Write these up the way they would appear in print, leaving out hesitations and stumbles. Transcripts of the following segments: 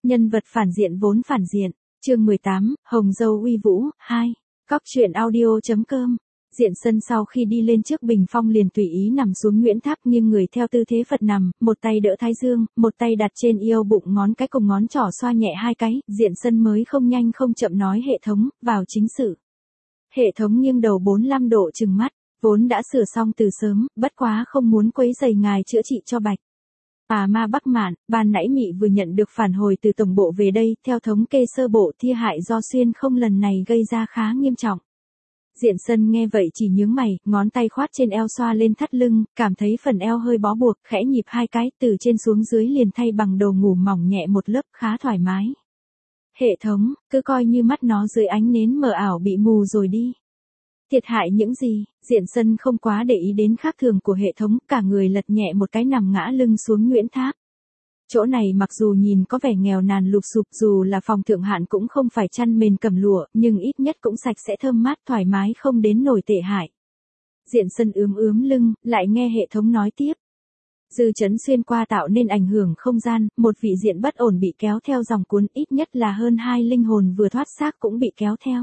Nhân vật phản diện vốn phản diện. Chương 18, Hồng Dâu uy vũ, 2. Cóc truyện audio.com. Diện Sân sau khi đi lên trước bình phong liền tùy ý nằm xuống Nguyễn Tháp nghiêng người theo tư thế Phật nằm, một tay đỡ thái dương, một tay đặt trên eo bụng ngón cái cùng ngón trỏ xoa nhẹ hai cái, Diện Sân mới không nhanh không chậm nói hệ thống, vào chính sự. Hệ thống nghiêng đầu 45 độ trừng mắt, vốn đã sửa xong từ sớm, bất quá không muốn quấy rầy ngài chữa trị cho Bạch. Ma Bắc Mạn, ban nãy Mị vừa nhận được phản hồi từ tổng bộ về đây, theo thống kê sơ bộ thi hại do xuyên không lần này gây ra khá nghiêm trọng. Diện Sân nghe vậy chỉ nhướng mày, ngón tay khoát trên eo xoa lên thắt lưng, cảm thấy phần eo hơi bó buộc, khẽ nhịp hai cái, từ trên xuống dưới liền thay bằng đồ ngủ mỏng nhẹ một lớp khá thoải mái. Hệ thống, cứ coi như mắt nó dưới ánh nến mờ ảo bị mù rồi đi. Thiệt hại những gì, Diện Sân không quá để ý đến khác thường của hệ thống, cả người lật nhẹ một cái nằm ngã lưng xuống Nguyễn Tháp. Chỗ này mặc dù nhìn có vẻ nghèo nàn lụp xụp, dù là phòng thượng hạng cũng không phải chăn mền cầm lụa, nhưng ít nhất cũng sạch sẽ thơm mát thoải mái không đến nổi tệ hại. Diện Sân ướm lưng, lại nghe hệ thống nói tiếp. Dư chấn xuyên qua tạo nên ảnh hưởng không gian, một vị diện bất ổn bị kéo theo dòng cuốn, ít nhất là hơn 2 linh hồn vừa thoát xác cũng bị kéo theo.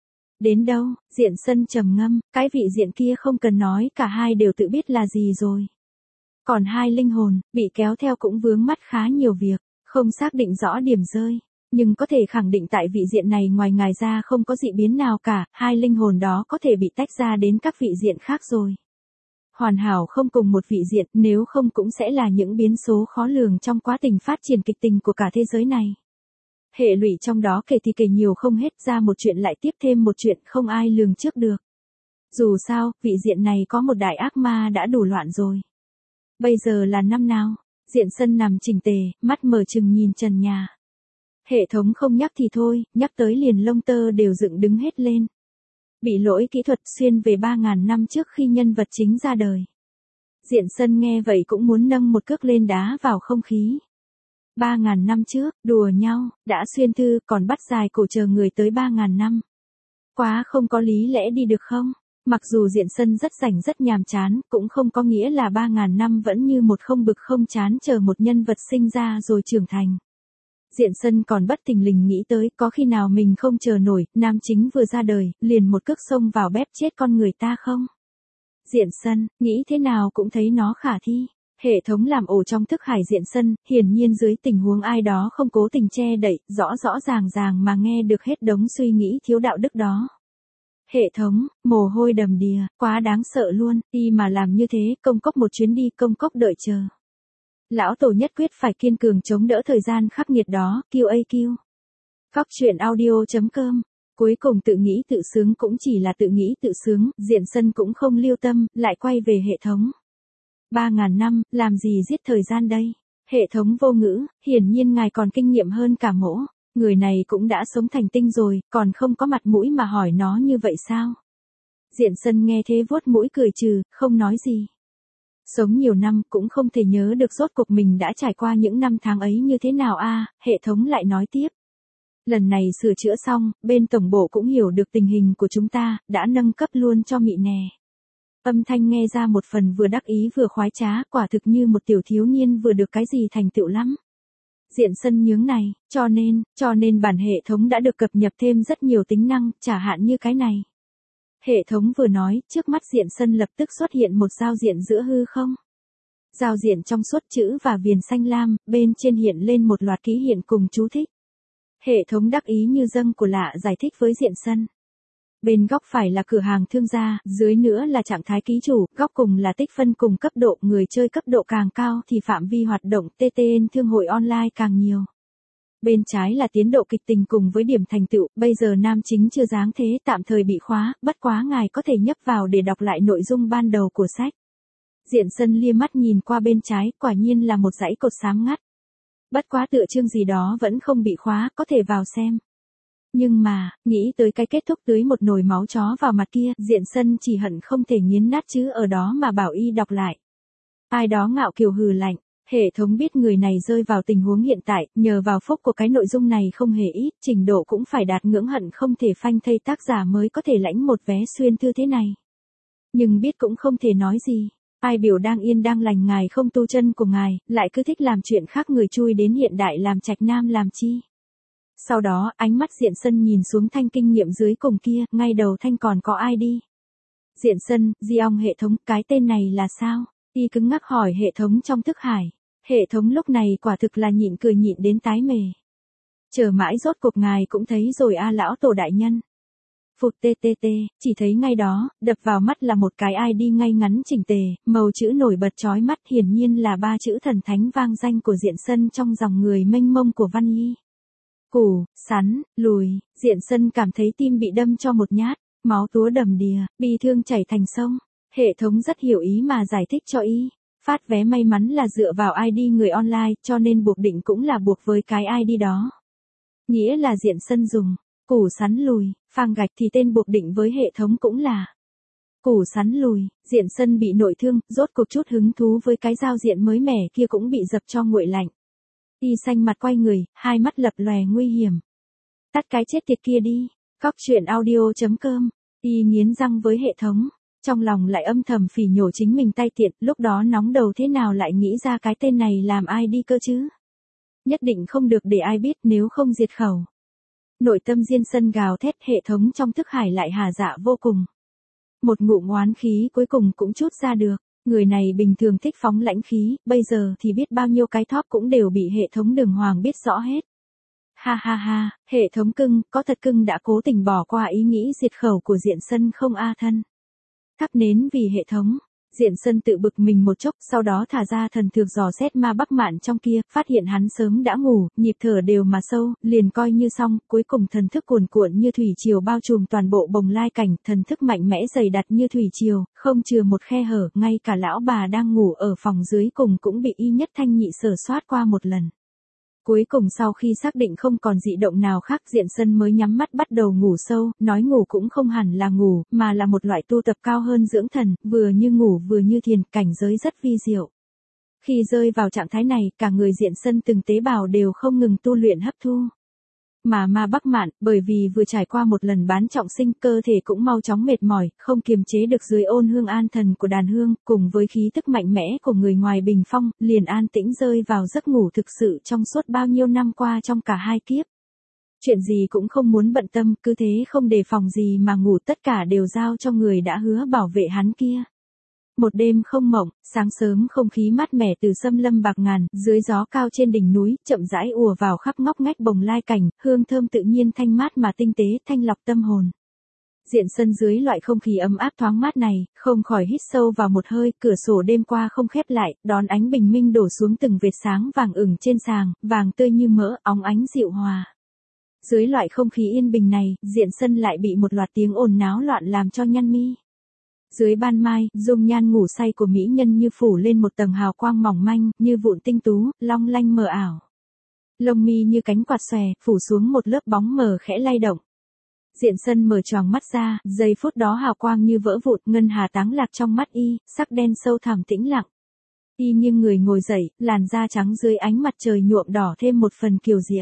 Đến đâu, Diện Sân trầm ngâm, cái vị diện kia không cần nói, cả hai đều tự biết là gì rồi. Còn 2 linh hồn, bị kéo theo cũng vướng mắt khá nhiều việc, không xác định rõ điểm rơi, nhưng có thể khẳng định tại vị diện này ngoài ngài ra không có dị biến nào cả, 2 linh hồn đó có thể bị tách ra đến các vị diện khác rồi. Hoàn hảo không cùng một vị diện, nếu không cũng sẽ là những biến số khó lường trong quá trình phát triển kịch tình của cả thế giới này. Hệ lụy trong đó kể thì kể nhiều không hết, ra một chuyện lại tiếp thêm một chuyện, không ai lường trước được. Dù sao, vị diện này có một đại ác ma đã đủ loạn rồi. Bây giờ là năm nào? Diện Sân nằm chỉnh tề, mắt mở trừng nhìn trần nhà. Hệ thống không nhắc thì thôi, nhắc tới liền lông tơ đều dựng đứng hết lên. Bị lỗi kỹ thuật xuyên về 3.000 năm trước khi nhân vật chính ra đời. Diện Sân nghe vậy cũng muốn nâng một cước lên đá vào không khí. 3.000 năm trước, đùa nhau, đã xuyên thư còn bắt dài cổ chờ người tới 3.000 năm. Quá không có lý lẽ đi được không? Mặc dù Diện Sân rất rảnh rất nhàm chán, cũng không có nghĩa là 3.000 năm vẫn như một không bực không chán chờ một nhân vật sinh ra rồi trưởng thành. Diện Sân còn bất thình lình nghĩ tới có khi nào mình không chờ nổi, nam chính vừa ra đời, liền một cước xông vào bếp chết con người ta không? Diện Sân, nghĩ thế nào cũng thấy nó khả thi. Hệ thống làm ổ trong thức hải Diện Sân, hiển nhiên dưới tình huống ai đó không cố tình che đậy, rõ ràng mà nghe được hết đống suy nghĩ thiếu đạo đức đó. Hệ thống, mồ hôi đầm đìa, quá đáng sợ luôn, đi mà làm như thế, công cốc một chuyến đi, công cốc đợi chờ. Lão tổ nhất quyết phải kiên cường chống đỡ thời gian khắc nghiệt đó, QAQ. Cóc truyện audio.com. Cuối cùng tự nghĩ tự sướng cũng chỉ là tự nghĩ tự sướng, Diện Sân cũng không lưu tâm, lại quay về hệ thống. 3.000 năm, làm gì giết thời gian đây? Hệ thống vô ngữ, hiển nhiên ngài còn kinh nghiệm hơn cả mỗ. Người này cũng đã sống thành tinh rồi, còn không có mặt mũi mà hỏi nó như vậy sao? Diện Sân nghe thế vuốt mũi cười trừ, không nói gì. Sống nhiều năm cũng không thể nhớ được rốt cuộc mình đã trải qua những năm tháng ấy như thế nào hệ thống lại nói tiếp. Lần này sửa chữa xong, bên tổng bộ cũng hiểu được tình hình của chúng ta, đã nâng cấp luôn cho Mị nè. Âm thanh nghe ra một phần vừa đắc ý vừa khoái trá, quả thực như một tiểu thiếu niên vừa được cái gì thành tựu lắm. Diện Sân nhướng này, cho nên bản hệ thống đã được cập nhật thêm rất nhiều tính năng, chả hạn như cái này. Hệ thống vừa nói, trước mắt Diện Sân lập tức xuất hiện một giao diện giữa hư không. Giao diện trong suốt chữ và viền xanh lam, bên trên hiện lên một loạt ký hiệu cùng chú thích. Hệ thống đắc ý như dâng của lạ giải thích với Diện Sân. Bên góc phải là cửa hàng thương gia, dưới nữa là trạng thái ký chủ, góc cùng là tích phân cùng cấp độ, người chơi cấp độ càng cao thì phạm vi hoạt động TTN thương hội online càng nhiều. Bên trái là tiến độ kịch tình cùng với điểm thành tựu, bây giờ nam chính chưa dáng thế tạm thời bị khóa, bất quá ngài có thể nhấp vào để đọc lại nội dung ban đầu của sách. Diện Sân lia mắt nhìn qua bên trái, quả nhiên là một dãy cột sáng ngắt. Bất quá tựa chương gì đó vẫn không bị khóa, có thể vào xem. Nhưng mà, nghĩ tới cái kết thúc tưới một nồi máu chó vào mặt kia, Diện Sân chỉ hận không thể nghiến nát chữ ở đó mà bảo y đọc lại. Ai đó ngạo kiều hừ lạnh, hệ thống biết người này rơi vào tình huống hiện tại, nhờ vào phúc của cái nội dung này không hề ít, trình độ cũng phải đạt ngưỡng hận không thể phanh thây tác giả mới có thể lãnh một vé xuyên thư thế này. Nhưng biết cũng không thể nói gì. Ai biểu đang yên đang lành ngài không tu chân của ngài, lại cứ thích làm chuyện khác người chui đến hiện đại làm trạch nam làm chi. Sau đó, ánh mắt Diện Sân nhìn xuống thanh kinh nghiệm dưới cùng kia, ngay đầu thanh còn có ai đi. Diện Sân, di ong hệ thống, cái tên này là sao? Y cứng ngắc hỏi hệ thống trong thức hải. Hệ thống lúc này quả thực là nhịn cười nhịn đến tái mề. Chờ mãi rốt cuộc ngài cũng thấy rồi a lão tổ đại nhân. Phụt ttt, chỉ thấy ngay đó, đập vào mắt là một cái ID ngay ngắn chỉnh tề, màu chữ nổi bật chói mắt hiển nhiên là 3 chữ thần thánh vang danh của Diện Sân trong dòng người mênh mông của Văn Nhi. Củ, sắn, lùi, Diện Sân cảm thấy tim bị đâm cho một nhát, máu túa đầm đìa, bi thương chảy thành sông. Hệ thống rất hiểu ý mà giải thích cho y. Phát vé may mắn là dựa vào ID người online, cho nên buộc định cũng là buộc với cái ID đó. Nghĩa là Diện Sân dùng củ sắn lùi, phang gạch thì tên buộc định với hệ thống cũng là củ sắn lùi. Diện Sân bị nội thương, rốt cuộc chút hứng thú với cái giao diện mới mẻ kia cũng bị dập cho nguội lạnh. Y xanh mặt quay người, hai mắt lập lòe nguy hiểm. Tắt cái chết tiệt kia đi. Cóc truyện audio.com. Y nghiến răng với hệ thống. Trong lòng lại âm thầm phỉ nhổ chính mình tay tiện, lúc đó nóng đầu thế nào lại nghĩ ra cái tên này làm ai đi cơ chứ. Nhất định không được để ai biết nếu không diệt khẩu. Nội tâm Diên Sân gào thét, hệ thống trong thức hải lại hà dạ vô cùng. Một ngụm oán khí cuối cùng cũng trút ra được. Người này bình thường thích phóng lãnh khí, bây giờ thì biết bao nhiêu cái thóp cũng đều bị hệ thống đường hoàng biết rõ hết. Ha ha ha, hệ thống cưng, có thật cưng đã cố tình bỏ qua ý nghĩ diệt khẩu của Diện Sân không a thân. Thắp nến vì hệ thống. Diện Sân tự bực mình một chốc, sau đó thả ra thần thược dò xét ma Bắc Mạn trong kia, phát hiện hắn sớm đã ngủ, nhịp thở đều mà sâu, liền coi như xong, cuối cùng thần thức cuồn cuộn như thủy triều bao trùm toàn bộ bồng lai cảnh, thần thức mạnh mẽ dày đặc như thủy triều, không chừa một khe hở, ngay cả lão bà đang ngủ ở phòng dưới cùng cũng bị y nhất thanh nhị sở soát qua một lần. Cuối cùng sau khi xác định không còn dị động nào khác, Diện Sân mới nhắm mắt bắt đầu ngủ sâu, nói ngủ cũng không hẳn là ngủ, mà là một loại tu tập cao hơn dưỡng thần, vừa như ngủ vừa như thiền, cảnh giới rất vi diệu. Khi rơi vào trạng thái này, cả người Diện Sân từng tế bào đều không ngừng tu luyện hấp thu. Mà ma Bắc Mạn, bởi vì vừa trải qua một lần bán trọng sinh, cơ thể cũng mau chóng mệt mỏi, không kiềm chế được dưới ôn hương an thần của đàn hương, cùng với khí tức mạnh mẽ của người ngoài bình phong, liền an tĩnh rơi vào giấc ngủ thực sự trong suốt bao nhiêu năm qua trong cả hai kiếp. Chuyện gì cũng không muốn bận tâm, cứ thế không đề phòng gì mà ngủ, tất cả đều giao cho người đã hứa bảo vệ hắn kia. Một đêm không mộng, sáng sớm không khí mát mẻ từ xâm lâm bạc ngàn, dưới gió cao trên đỉnh núi, chậm rãi ùa vào khắp ngóc ngách bồng lai cảnh, hương thơm tự nhiên thanh mát mà tinh tế, thanh lọc tâm hồn. Diện Sân dưới loại không khí ấm áp thoáng mát này, không khỏi hít sâu vào một hơi, cửa sổ đêm qua không khép lại, đón ánh bình minh đổ xuống từng vệt sáng vàng ửng trên sàng, vàng tươi như mỡ, óng ánh dịu hòa. Dưới loại không khí yên bình này, Diện Sân lại bị một loạt tiếng ồn náo loạn làm cho nhăn mi. Dưới ban mai, dung nhan ngủ say của mỹ nhân như phủ lên một tầng hào quang mỏng manh, như vụn tinh tú, long lanh mờ ảo. Lông mi như cánh quạt xòe, phủ xuống một lớp bóng mờ khẽ lay động. Diện Sân mở choàng mắt ra, giây phút đó hào quang như vỡ vụn, ngân hà táng lạc trong mắt y, sắc đen sâu thẳm tĩnh lặng. Y nghiêng người ngồi dậy, làn da trắng dưới ánh mặt trời nhuộm đỏ thêm một phần kiều diễm.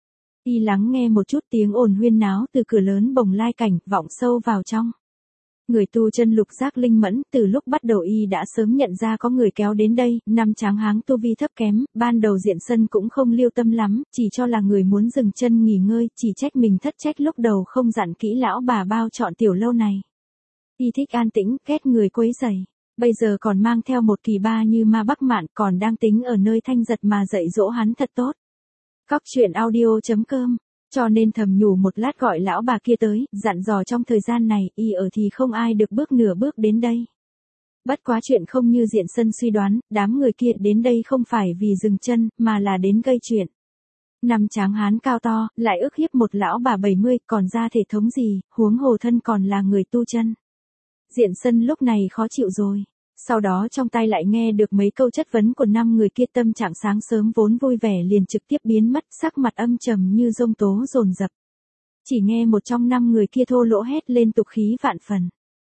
Y lắng nghe một chút tiếng ồn huyên náo từ cửa lớn bồng lai cảnh, vọng sâu vào trong. Người tu chân lục giác linh mẫn, từ lúc bắt đầu y đã sớm nhận ra có người kéo đến đây, năm tráng háng tu vi thấp kém, ban đầu Diện Sân cũng không lưu tâm lắm, chỉ cho là người muốn dừng chân nghỉ ngơi, chỉ trách mình thất trách lúc đầu không dặn kỹ lão bà bao chọn tiểu lâu này. Y thích an tĩnh, ghét người quấy rầy. Bây giờ còn mang theo một kỳ ba như ma Bắc Mạn, còn đang tính ở nơi thanh giật mà dạy dỗ hắn thật tốt. Cóc truyện audio.com. Cho nên thầm nhủ một lát gọi lão bà kia tới, dặn dò trong thời gian này, y ở thì không ai được bước nửa bước đến đây. Bất quá chuyện không như Diện Sân suy đoán, đám người kia đến đây không phải vì dừng chân, mà là đến gây chuyện. Năm tráng hán cao to, lại ức hiếp một lão bà 70, còn ra thể thống gì, huống hồ thân còn là người tu chân. Diện Sân lúc này khó chịu rồi. Sau đó trong tai lại nghe được mấy câu chất vấn của 5 người kia, tâm trạng sáng sớm vốn vui vẻ liền trực tiếp biến mất, sắc mặt âm trầm như giông tố dồn dập. Chỉ nghe một trong 5 người kia thô lỗ hét lên tục khí vạn phần.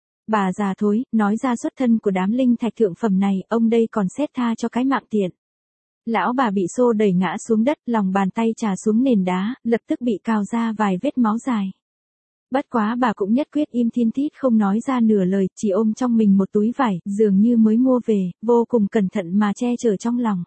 Bà già thối, nói ra xuất thân của đám linh thạch thượng phẩm này, ông đây còn xét tha cho cái mạng tiện. Lão bà bị xô đẩy ngã xuống đất, lòng bàn tay chà xuống nền đá, lập tức bị cào ra vài vết máu dài. Bất quá bà cũng nhất quyết im thiên thít không nói ra nửa lời, chỉ ôm trong mình một túi vải, dường như mới mua về, vô cùng cẩn thận mà che chở trong lòng.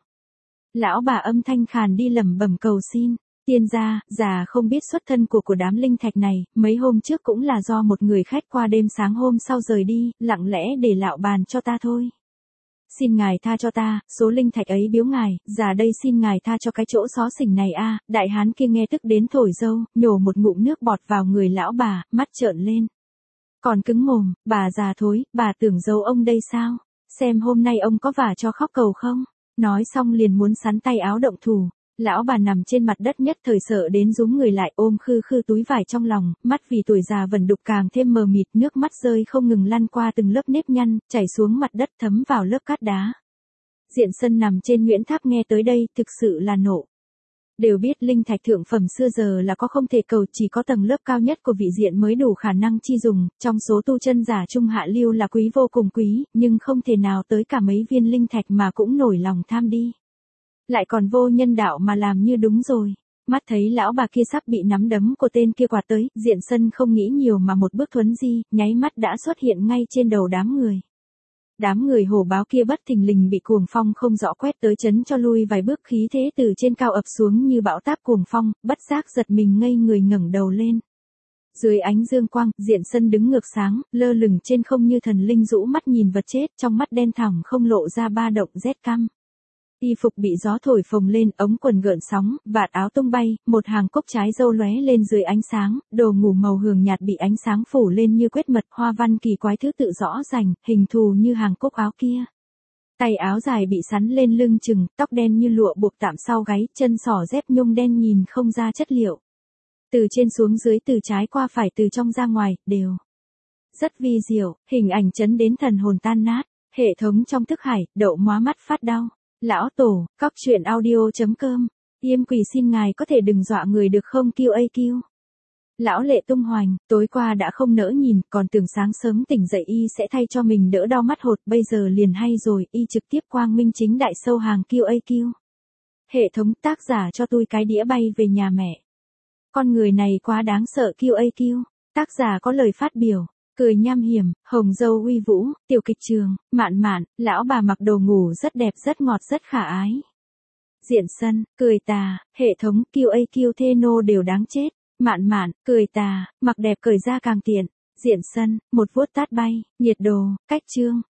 Lão bà âm thanh khàn đi lẩm bẩm cầu xin. Tiên gia, già không biết xuất thân của đám linh thạch này, mấy hôm trước cũng là do một người khách qua đêm sáng hôm sau rời đi, lặng lẽ để lạo bàn cho ta thôi. Xin ngài tha cho ta, số linh thạch ấy biếu ngài, già đây xin ngài tha cho cái chỗ xó xỉnh này a. Đại hán kia nghe tức đến thổi dâu, nhổ một ngụm nước bọt vào người lão bà, mắt trợn lên. Còn cứng mồm, bà già thối, bà tưởng giấu ông đây sao? Xem hôm nay ông có vả cho khóc cầu không? Nói xong liền muốn sắn tay áo động thủ. Lão bà nằm trên mặt đất nhất thời sợ đến rúm người lại ôm khư khư túi vải trong lòng, mắt vì tuổi già vẩn đục càng thêm mờ mịt, nước mắt rơi không ngừng lăn qua từng lớp nếp nhăn, chảy xuống mặt đất thấm vào lớp cát đá. Diện Sân nằm trên Nguyễn Tháp nghe tới đây, thực sự là nộ. Đều biết linh thạch thượng phẩm xưa giờ là có không thể cầu, chỉ có tầng lớp cao nhất của vị diện mới đủ khả năng chi dùng, trong số tu chân giả trung hạ lưu là quý vô cùng quý, nhưng không thể nào tới cả mấy viên linh thạch mà cũng nổi lòng tham đi. Lại còn vô nhân đạo mà làm như đúng rồi. Mắt thấy lão bà kia sắp bị nắm đấm của tên kia quạt tới, Diện Sân không nghĩ nhiều mà một bước thuấn di, nháy mắt đã xuất hiện ngay trên đầu đám người. Đám người hổ báo kia bất thình lình bị cuồng phong không rõ quét tới chấn cho lui vài bước, khí thế từ trên cao ập xuống như bão táp cuồng phong, bất giác giật mình ngây người ngẩng đầu lên. Dưới ánh dương quang, Diện Sân đứng ngược sáng, lơ lửng trên không như thần linh rũ mắt nhìn vật chết, trong mắt đen thẳm không lộ ra ba động rét căm. Y phục bị gió thổi phồng lên, ống quần gợn sóng, vạt áo tung bay, một hàng cúc trái dâu lóe lên dưới ánh sáng, đồ ngủ màu hường nhạt bị ánh sáng phủ lên như quét mật, hoa văn kỳ quái thứ tự rõ rành, hình thù như hàng cúc áo kia. Tay áo dài bị sắn lên lưng chừng, tóc đen như lụa buộc tạm sau gáy, chân sỏ dép nhung đen nhìn không ra chất liệu. Từ trên xuống dưới, từ trái qua phải, từ trong ra ngoài, đều rất vi diệu, hình ảnh chấn đến thần hồn tan nát. Hệ thống trong thức hải, đậu móa mắt phát đau. Lão tổ, cóc truyện audio.com. Yêm quỷ xin ngài có thể đừng dọa người được không QAQ. Lão lệ tung hoành, tối qua đã không nỡ nhìn, còn tưởng sáng sớm tỉnh dậy y sẽ thay cho mình đỡ đau mắt hột, bây giờ liền hay rồi, y trực tiếp quang minh chính đại sâu hàng QAQ. Hệ thống tác giả cho tôi cái đĩa bay về nhà mẹ. Con người này quá đáng sợ QAQ. Tác giả có lời phát biểu. Cười nham hiểm, hồng dâu uy vũ, tiểu kịch trường, mạn mạn, lão bà mặc đồ ngủ rất đẹp rất ngọt rất khả ái. Diện Sân, cười tà, hệ thống QAQ thê nô đều đáng chết. Mạn mạn, cười tà, mặc đẹp cởi ra càng tiện. Diện Sân, một vuốt tát bay, nhiệt đồ, cách chương.